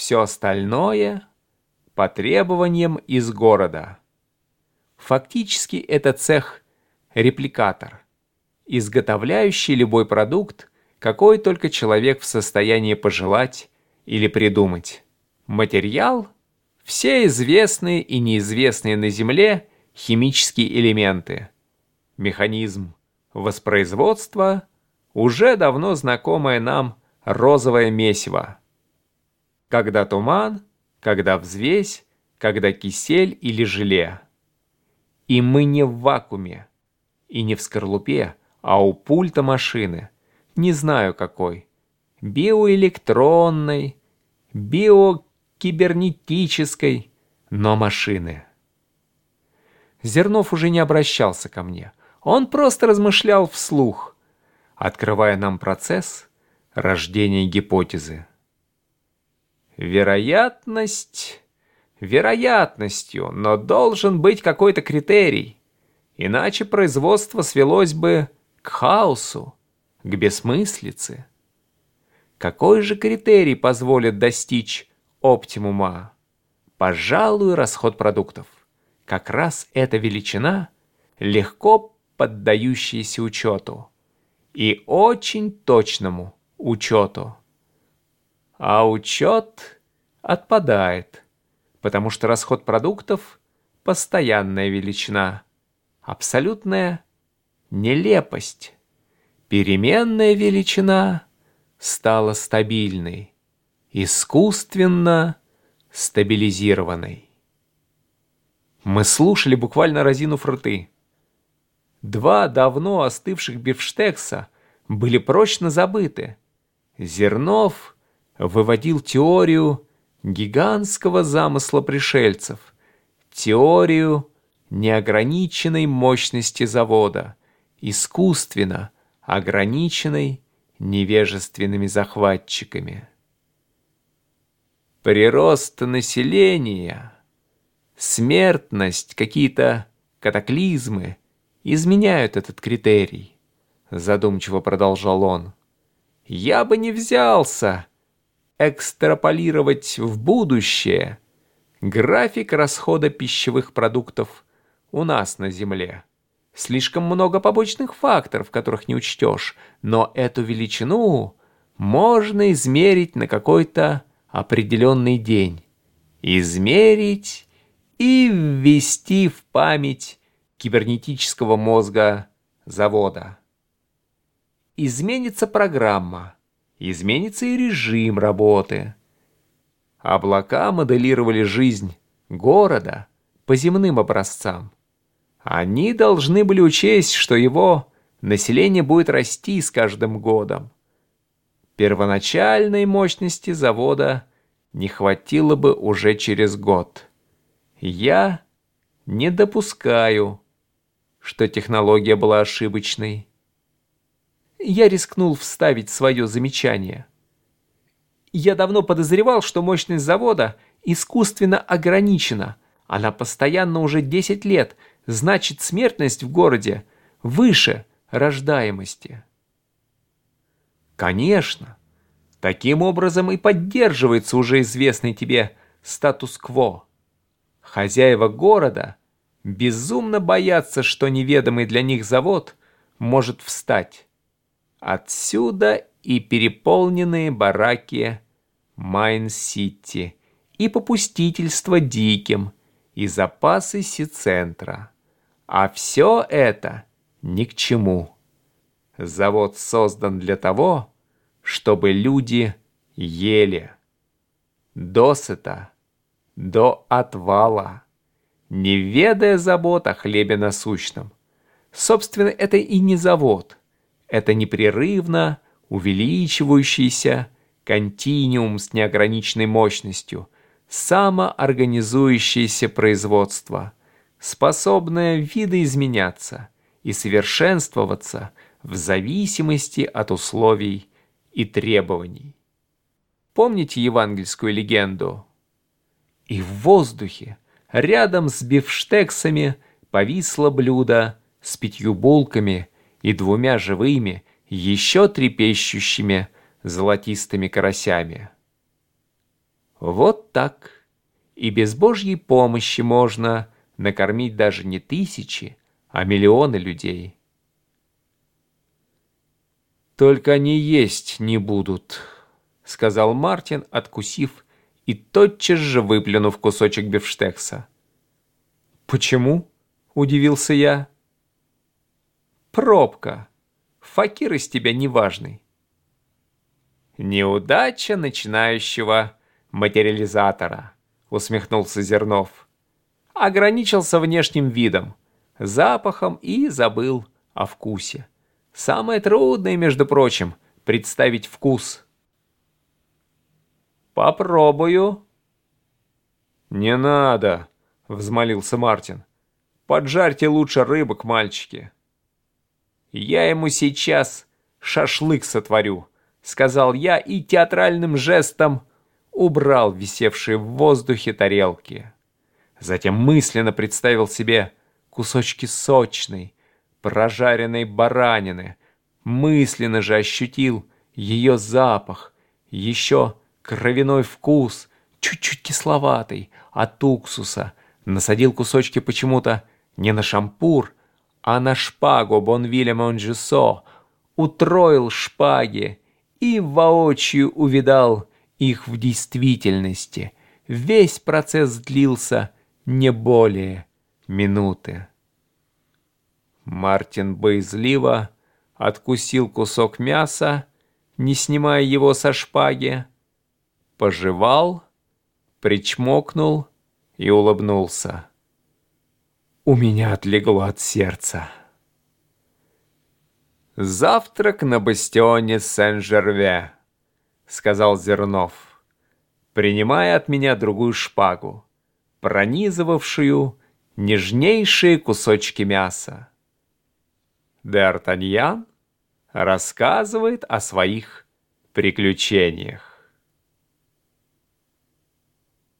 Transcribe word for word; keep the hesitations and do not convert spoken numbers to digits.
все остальное по требованиям из города. Фактически это цех-репликатор, изготовляющий любой продукт, какой только человек в состоянии пожелать или придумать. Материал – все известные и неизвестные на Земле химические элементы. Механизм воспроизводства – уже давно знакомое нам розовое месиво. Когда туман, когда взвесь, когда кисель или желе. И мы не в вакууме, и не в скорлупе, а у пульта машины. Не знаю какой. Биоэлектронной, биокибернетической, но машины. Зернов уже не обращался ко мне. Он просто размышлял вслух, открывая нам процесс рождения гипотезы. Вероятность вероятностью, но должен быть какой-то критерий, иначе производство свелось бы к хаосу, к бессмыслице. Какой же критерий позволит достичь оптимума? Пожалуй, расход продуктов. Как раз эта величина, легко поддающаяся учету. И очень точному учету. А учет отпадает, потому что расход продуктов – постоянная величина, абсолютная нелепость. Переменная величина стала стабильной, искусственно стабилизированной. Мы слушали, буквально разинув рты. Два давно остывших бифштекса были прочно забыты. Зернов выводил теорию гигантского замысла пришельцев, теорию неограниченной мощности завода, искусственно ограниченной невежественными захватчиками. Прирост населения, смертность, какие-то катаклизмы изменяют этот критерий, задумчиво продолжал он. Я бы не взялся экстраполировать в будущее график расхода пищевых продуктов у нас на Земле. Слишком много побочных факторов, которых не учтешь, но эту величину можно измерить на какой-то определенный день. Измерить и ввести в память кибернетического мозга завода. Изменится программа, изменится и режим работы. Облака моделировали жизнь города по земным образцам. Они должны были учесть, что его население будет расти с каждым годом. Первоначальной мощности завода не хватило бы уже через год. Я не допускаю, что технология была ошибочной. Я рискнул вставить свое замечание. Я давно подозревал, что мощность завода искусственно ограничена. Она постоянно уже десять лет, значит, смертность в городе выше рождаемости. Конечно, таким образом и поддерживается уже известный тебе статус-кво. Хозяева города безумно боятся, что неведомый для них завод может встать. Отсюда и переполненные бараки Майн-Сити, и попустительство диким, и запасы Си-центра. А все это ни к чему. Завод создан для того, чтобы люди ели. Досыта, до отвала, не ведая забот о хлебе насущном. Собственно, это и не завод. Это непрерывно увеличивающийся континуум с неограниченной мощностью, самоорганизующееся производство, способное видоизменяться и совершенствоваться в зависимости от условий и требований. Помните евангельскую легенду? И в воздухе, рядом с бифштексами, повисло блюдо с пятью булками и двумя живыми, еще трепещущими золотистыми карасями. Вот так. И без Божьей помощи можно накормить даже не тысячи, а миллионы людей. «Только они есть не будут», — сказал Мартин, откусив и тотчас же выплюнув кусочек бифштекса. «Почему?» — удивился я. «Пробка. Факир из тебя неважный». «Неудача начинающего материализатора», — усмехнулся Зернов. «Ограничился внешним видом, запахом и забыл о вкусе. Самое трудное, между прочим, представить вкус». «Попробую». «Не надо», — взмолился Мартин. «Поджарьте лучше рыбок, мальчики». «Я ему сейчас шашлык сотворю», — сказал я и театральным жестом убрал висевшие в воздухе тарелки. Затем мысленно представил себе кусочки сочной, прожаренной баранины, мысленно же ощутил ее запах, еще кровяной вкус, чуть-чуть кисловатый, от уксуса, насадил кусочки почему-то не на шампур, а на шпагу Бонвиля Монжесо, утроил шпаги и воочию увидал их в действительности. Весь процесс длился не более минуты. Мартин боязливо откусил кусок мяса, не снимая его со шпаги, пожевал, причмокнул и улыбнулся. У меня отлегло от сердца. «Завтрак на бастионе Сен-Жерве», — сказал Зернов, принимая от меня другую шпагу, пронизывавшую нежнейшие кусочки мяса. Д'Артаньян рассказывает о своих приключениях.